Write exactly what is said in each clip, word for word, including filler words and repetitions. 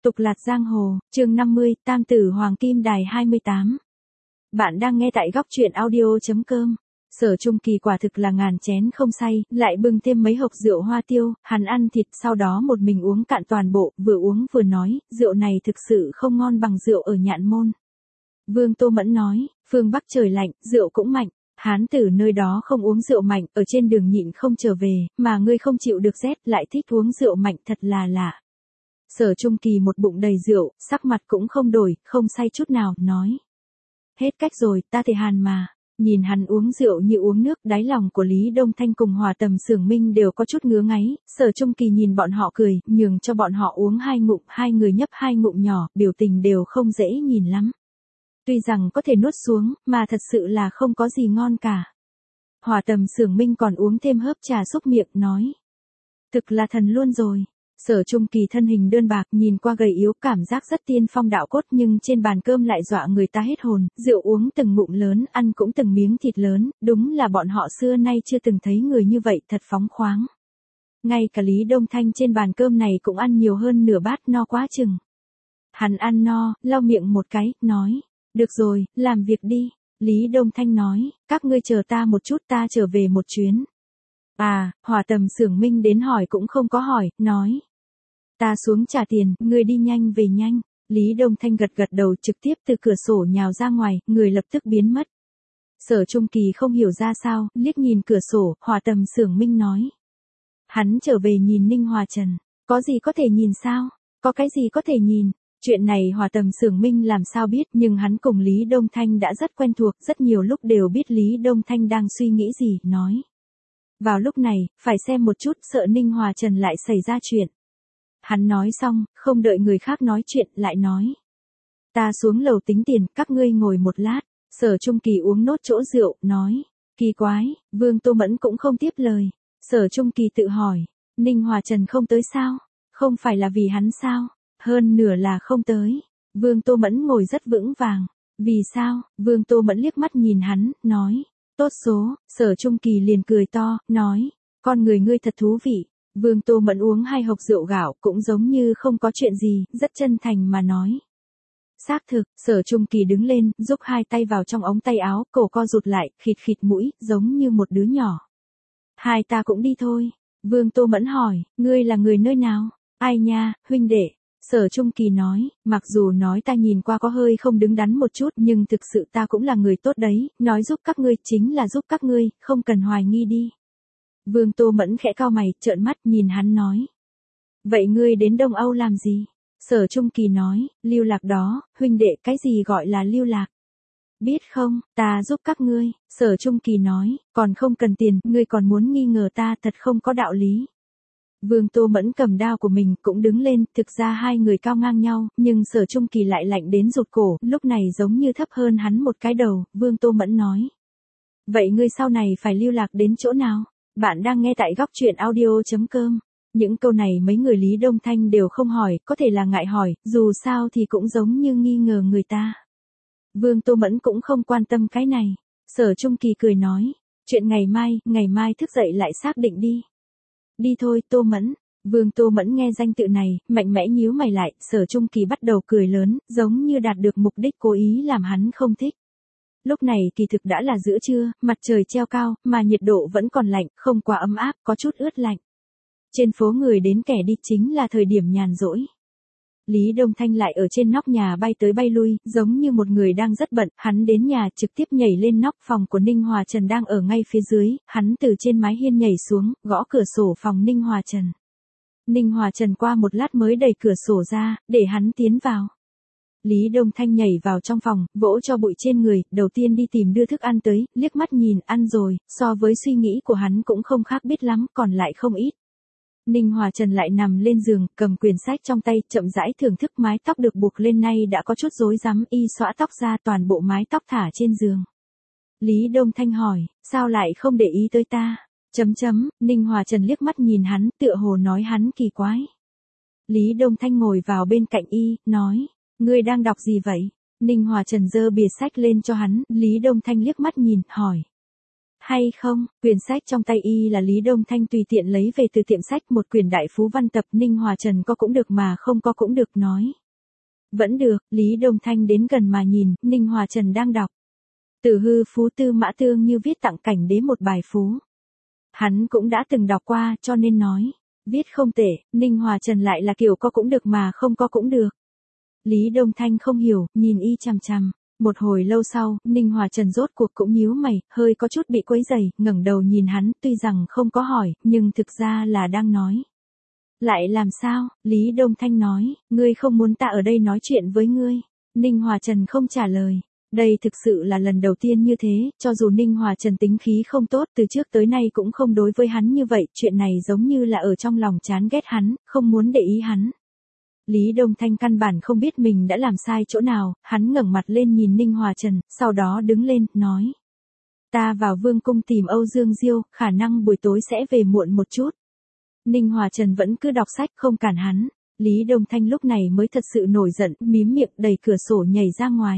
Tục lạt giang hồ, chương năm mươi, Tam tử Hoàng Kim Đài hai mươi tám. Bạn đang nghe tại góc truyện audio.com. Sở Trung Kỳ quả thực là ngàn chén không say, lại bưng thêm mấy hộp rượu hoa tiêu, hắn ăn thịt sau đó một mình uống cạn toàn bộ, vừa uống vừa nói, rượu này thực sự không ngon bằng rượu ở Nhạn Môn. Vương Tô Mẫn nói, phương Bắc trời lạnh, rượu cũng mạnh. Hán tử nơi đó không uống rượu mạnh, ở trên đường nhịn không trở về, mà ngươi không chịu được rét lại thích uống rượu mạnh, thật là lạ. Sở Trung Kỳ một bụng đầy rượu, sắc mặt cũng không đổi, không say chút nào, nói. Hết cách rồi, ta thể hàn mà. Nhìn hắn uống rượu như uống nước, đáy lòng của Lý Đông Thanh cùng Hòa Tầm Xưởng Minh đều có chút ngứa ngáy, Sở Trung Kỳ nhìn bọn họ cười, nhường cho bọn họ uống hai ngụm, hai người nhấp hai ngụm nhỏ, biểu tình đều không dễ nhìn lắm. Tuy rằng có thể nuốt xuống, mà thật sự là không có gì ngon cả. Hòa Tầm Xưởng Minh còn uống thêm hớp trà xúc miệng, nói. Thực là thần luôn rồi. Sở Trung Kỳ thân hình đơn bạc, nhìn qua gầy yếu, cảm giác rất tiên phong đạo cốt, nhưng trên bàn cơm lại dọa người ta hết hồn, rượu uống từng ngụm lớn, ăn cũng từng miếng thịt lớn, đúng là bọn họ xưa nay chưa từng thấy người như vậy, thật phóng khoáng. Ngay cả Lý Đông Thanh trên bàn cơm này cũng ăn nhiều hơn nửa bát, no quá chừng. Hắn ăn no, lau miệng một cái, nói, được rồi, làm việc đi. Lý Đông Thanh nói, các ngươi chờ ta một chút, ta trở về một chuyến. À, Hòa Tầm Xưởng Minh đến hỏi cũng không có hỏi, nói. Ta xuống trả tiền, ngươi đi nhanh về nhanh. Lý Đông Thanh gật gật đầu, trực tiếp từ cửa sổ nhào ra ngoài, người lập tức biến mất. Sở Trung Kỳ không hiểu ra sao, liếc nhìn cửa sổ, Hòa Tầm Xưởng Minh nói. Hắn trở về nhìn Ninh Hòa Trần, có gì có thể nhìn sao, có cái gì có thể nhìn. Chuyện này Hòa Tầm Xưởng Minh làm sao biết, nhưng hắn cùng Lý Đông Thanh đã rất quen thuộc, rất nhiều lúc đều biết Lý Đông Thanh đang suy nghĩ gì, nói. Vào lúc này, phải xem một chút, sợ Ninh Hòa Trần lại xảy ra chuyện. Hắn nói xong, không đợi người khác nói chuyện, lại nói. Ta xuống lầu tính tiền, các ngươi ngồi một lát. Sở Trung Kỳ uống nốt chỗ rượu, nói. Kỳ quái, Vương Tô Mẫn cũng không tiếp lời. Sở Trung Kỳ tự hỏi, Ninh Hòa Trần không tới sao? Không phải là vì hắn sao? Hơn nửa là không tới. Vương Tô Mẫn ngồi rất vững vàng. Vì sao? Vương Tô Mẫn liếc mắt nhìn hắn, nói. Tốt số, Sở Trung Kỳ liền cười to, nói. Con người ngươi thật thú vị. Vương Tô Mẫn uống hai hộp rượu gạo, cũng giống như không có chuyện gì, rất chân thành mà nói. Xác thực, Sở Trung Kỳ đứng lên, rúc hai tay vào trong ống tay áo, cổ co rụt lại, khịt khịt mũi, giống như một đứa nhỏ. Hai ta cũng đi thôi. Vương Tô Mẫn hỏi, ngươi là người nơi nào? Ai nha, huynh đệ. Sở Trung Kỳ nói, mặc dù nói ta nhìn qua có hơi không đứng đắn một chút, nhưng thực sự ta cũng là người tốt đấy, nói giúp các ngươi chính là giúp các ngươi, không cần hoài nghi đi. Vương Tô Mẫn khẽ cau mày, trợn mắt nhìn hắn nói. Vậy ngươi đến Đông Âu làm gì? Sở Trung Kỳ nói, lưu lạc đó, huynh đệ, cái gì gọi là lưu lạc? Biết không, ta giúp các ngươi. Sở Trung Kỳ nói, còn không cần tiền, ngươi còn muốn nghi ngờ ta, thật không có đạo lý. Vương Tô Mẫn cầm đao của mình cũng đứng lên, thực ra hai người cao ngang nhau, nhưng Sở Trung Kỳ lại lạnh đến rụt cổ, lúc này giống như thấp hơn hắn một cái đầu, Vương Tô Mẫn nói. Vậy ngươi sau này phải lưu lạc đến chỗ nào? Bạn đang nghe tại góc truyện audio.com. Những câu này mấy người Lý Đông Thanh đều không hỏi, có thể là ngại hỏi, dù sao thì cũng giống như nghi ngờ người ta. Vương Tô Mẫn cũng không quan tâm cái này. Sở Trung Kỳ cười nói, chuyện ngày mai, ngày mai thức dậy lại xác định đi. Đi thôi, Tô Mẫn. Vương Tô Mẫn nghe danh tự này, mạnh mẽ nhíu mày lại, Sở Trung Kỳ bắt đầu cười lớn, giống như đạt được mục đích cố ý làm hắn không thích. Lúc này kỳ thực đã là giữa trưa, mặt trời treo cao, mà nhiệt độ vẫn còn lạnh, không quá ấm áp, có chút ướt lạnh. Trên phố người đến kẻ đi chính là thời điểm nhàn rỗi. Lý Đông Thanh lại ở trên nóc nhà bay tới bay lui, giống như một người đang rất bận, hắn đến nhà trực tiếp nhảy lên nóc phòng của Ninh Hòa Trần đang ở ngay phía dưới, hắn từ trên mái hiên nhảy xuống, gõ cửa sổ phòng Ninh Hòa Trần. Ninh Hòa Trần qua một lát mới đẩy cửa sổ ra, để hắn tiến vào. Lý Đông Thanh nhảy vào trong phòng, vỗ cho bụi trên người, đầu tiên đi tìm đưa thức ăn tới, liếc mắt nhìn, ăn rồi, so với suy nghĩ của hắn cũng không khác biết lắm, còn lại không ít. Ninh Hòa Trần lại nằm lên giường, cầm quyển sách trong tay, chậm rãi thưởng thức mái tóc được buộc lên nay đã có chút rối rắm, y xõa tóc ra, toàn bộ mái tóc thả trên giường. Lý Đông Thanh hỏi, sao lại không để ý tới ta? Chấm chấm, Ninh Hòa Trần liếc mắt nhìn hắn, tựa hồ nói hắn kỳ quái. Lý Đông Thanh ngồi vào bên cạnh y, nói, ngươi đang đọc gì vậy? Ninh Hòa Trần giơ bìa sách lên cho hắn, Lý Đông Thanh liếc mắt nhìn, hỏi. hay không? Quyển sách trong tay y là Lý Đông Thanh tùy tiện lấy về từ tiệm sách, một quyển đại phú văn tập. Ninh Hòa Trần có cũng được mà không có cũng được nói. Vẫn được. Lý Đông Thanh đến gần mà nhìn, Ninh Hòa Trần đang đọc. Từ hư phú Tư Mã Tương Như viết tặng cảnh đế một bài phú. Hắn cũng đã từng đọc qua cho nên nói. Viết không tệ. Ninh Hòa Trần lại là kiểu có cũng được mà không có cũng được. Lý Đông Thanh không hiểu, nhìn y chằm chằm. Một hồi lâu sau, Ninh Hòa Trần rốt cuộc cũng nhíu mày, hơi có chút bị quấy rầy, ngẩng đầu nhìn hắn, tuy rằng không có hỏi, nhưng thực ra là đang nói. Lại làm sao? Lý Đông Thanh nói, ngươi không muốn ta ở đây nói chuyện với ngươi. Ninh Hòa Trần không trả lời. Đây thực sự là lần đầu tiên như thế, cho dù Ninh Hòa Trần tính khí không tốt, từ trước tới nay cũng không đối với hắn như vậy, chuyện này giống như là ở trong lòng chán ghét hắn, không muốn để ý hắn. Lý Đông Thanh căn bản không biết mình đã làm sai chỗ nào, hắn ngẩng mặt lên nhìn Ninh Hòa Trần, sau đó đứng lên, nói. Ta vào vương cung tìm Âu Dương Diêu, khả năng buổi tối sẽ về muộn một chút. Ninh Hòa Trần vẫn cứ đọc sách không cản hắn. Lý Đông Thanh lúc này mới thật sự nổi giận, mím miệng đẩy cửa sổ nhảy ra ngoài.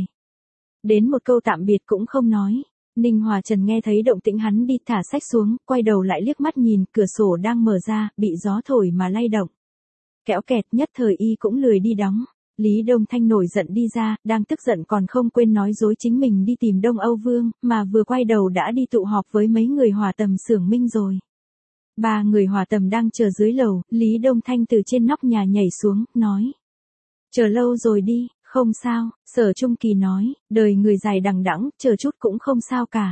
Đến một câu tạm biệt cũng không nói. Ninh Hòa Trần nghe thấy động tĩnh hắn đi thả sách xuống, quay đầu lại liếc mắt nhìn, cửa sổ đang mở ra, bị gió thổi mà lay động. Kéo kẹt, nhất thời y cũng lười đi đóng. Lý Đông Thanh nổi giận đi ra, đang tức giận còn không quên nói dối chính mình đi tìm Đông Âu Vương, mà vừa quay đầu đã đi tụ họp với mấy người Hòa Tầm Xưởng Minh rồi. Ba người Hòa Tầm đang chờ dưới lầu, Lý Đông Thanh từ trên nóc nhà nhảy xuống, nói. Chờ lâu rồi đi, không sao. Sở Trung Kỳ nói, đời người dài đằng đẵng, chờ chút cũng không sao cả.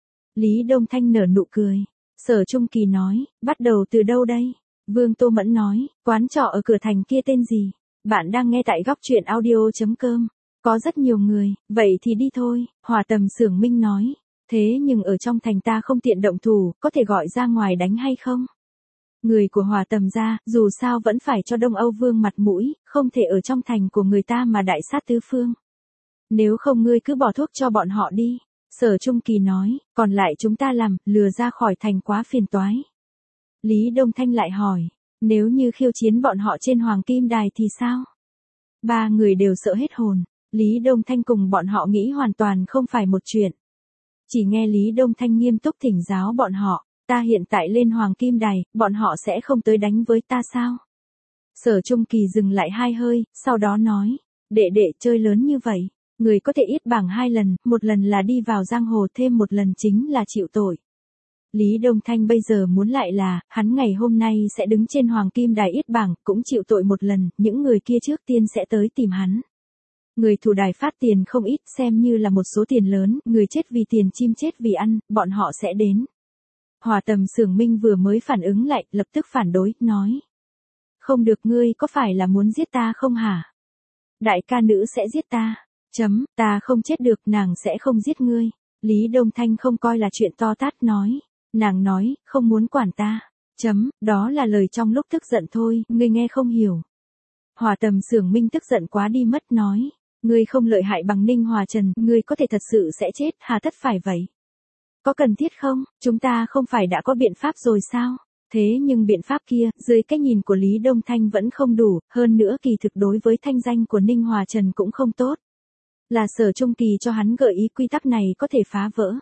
Lý Đông Thanh nở nụ cười. Sở Trung Kỳ nói, bắt đầu từ đâu đây? Vương Tô Mẫn nói, quán trọ ở cửa thành kia tên gì? Bạn đang nghe tại góc truyện audio.com. Có rất nhiều người, vậy thì đi thôi. Hòa Tầm Xưởng Minh nói. Thế nhưng ở trong thành ta không tiện động thủ, có thể gọi ra ngoài đánh hay không? Người của Hòa Tầm gia, dù sao vẫn phải cho Đông Âu Vương mặt mũi, không thể ở trong thành của người ta mà đại sát tứ phương. Nếu không ngươi cứ bỏ thuốc cho bọn họ đi. Sở Trung Kỳ nói, còn lại chúng ta làm, lừa ra khỏi thành quá phiền toái. Lý Đông Thanh lại hỏi, nếu như khiêu chiến bọn họ trên Hoàng Kim Đài thì sao? Ba người đều sợ hết hồn. Lý Đông Thanh cùng bọn họ nghĩ hoàn toàn không phải một chuyện. Chỉ nghe Lý Đông Thanh nghiêm túc thỉnh giáo bọn họ, ta hiện tại lên Hoàng Kim Đài, bọn họ sẽ không tới đánh với ta sao? Sở Trung Kỳ dừng lại hai hơi, sau đó nói, đệ đệ chơi lớn như vậy, người có thể yết bảng hai lần, một lần là đi vào giang hồ, thêm một lần chính là chịu tội. Lý Đông Thanh bây giờ muốn lại là, hắn ngày hôm nay sẽ đứng trên Hoàng Kim Đài yết bảng, cũng chịu tội một lần, những người kia trước tiên sẽ tới tìm hắn. Người thủ đài phát tiền không ít, xem như là một số tiền lớn, người chết vì tiền, chim chết vì ăn, bọn họ sẽ đến. Hòa Tầm Xưởng Minh vừa mới phản ứng lại, lập tức phản đối, nói. Không được, ngươi có phải là muốn giết ta không hả? Đại ca nữ sẽ giết ta. Chấm, ta không chết được, nàng sẽ không giết ngươi. Lý Đông Thanh không coi là chuyện to tát nói. Nàng nói, không muốn quản ta. Chấm, đó là lời trong lúc tức giận thôi, ngươi nghe không hiểu. Hòa Tầm Xưởng Minh tức giận quá đi mất, nói. Ngươi không lợi hại bằng Ninh Hòa Trần, ngươi có thể thật sự sẽ chết, hà tất phải vậy? Có cần thiết không? Chúng ta không phải đã có biện pháp rồi sao? Thế nhưng biện pháp kia, dưới cái nhìn của Lý Đông Thanh vẫn không đủ, hơn nữa kỳ thực đối với thanh danh của Ninh Hòa Trần cũng không tốt. Là Sở Trung Kỳ cho hắn gợi ý quy tắc này có thể phá vỡ.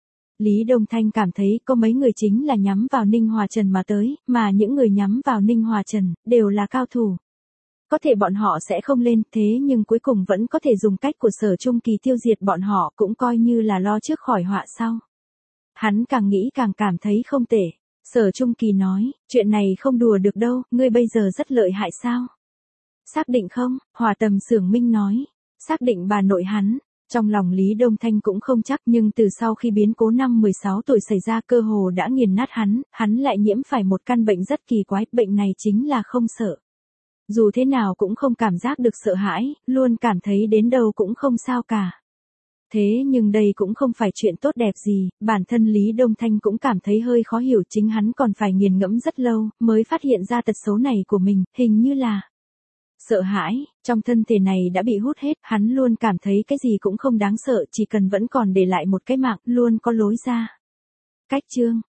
Lý Đông Thanh cảm thấy có mấy người chính là nhắm vào Ninh Hòa Trần mà tới, mà những người nhắm vào Ninh Hòa Trần, đều là cao thủ. Có thể bọn họ sẽ không lên, thế nhưng cuối cùng vẫn có thể dùng cách của Sở Trung Kỳ tiêu diệt bọn họ, cũng coi như là lo trước khỏi họa sau. Hắn càng nghĩ càng cảm thấy không tệ. Sở Trung Kỳ nói, chuyện này không đùa được đâu, ngươi bây giờ rất lợi hại sao? Xác định không? Hòa Tầm Xưởng Minh nói. Xác định bà nội hắn. Trong lòng Lý Đông Thanh cũng không chắc, nhưng từ sau khi biến cố năm mười sáu tuổi xảy ra, cơ hồ đã nghiền nát hắn, hắn lại nhiễm phải một căn bệnh rất kỳ quái, bệnh này chính là không sợ. Dù thế nào cũng không cảm giác được sợ hãi, luôn cảm thấy đến đâu cũng không sao cả. Thế nhưng đây cũng không phải chuyện tốt đẹp gì, bản thân Lý Đông Thanh cũng cảm thấy hơi khó hiểu, chính hắn còn phải nghiền ngẫm rất lâu, mới phát hiện ra tật xấu này của mình, hình như là sợ hãi, trong thân thể này đã bị hút hết, hắn luôn cảm thấy cái gì cũng không đáng sợ, chỉ cần vẫn còn để lại một cái mạng, luôn có lối ra. Cách chương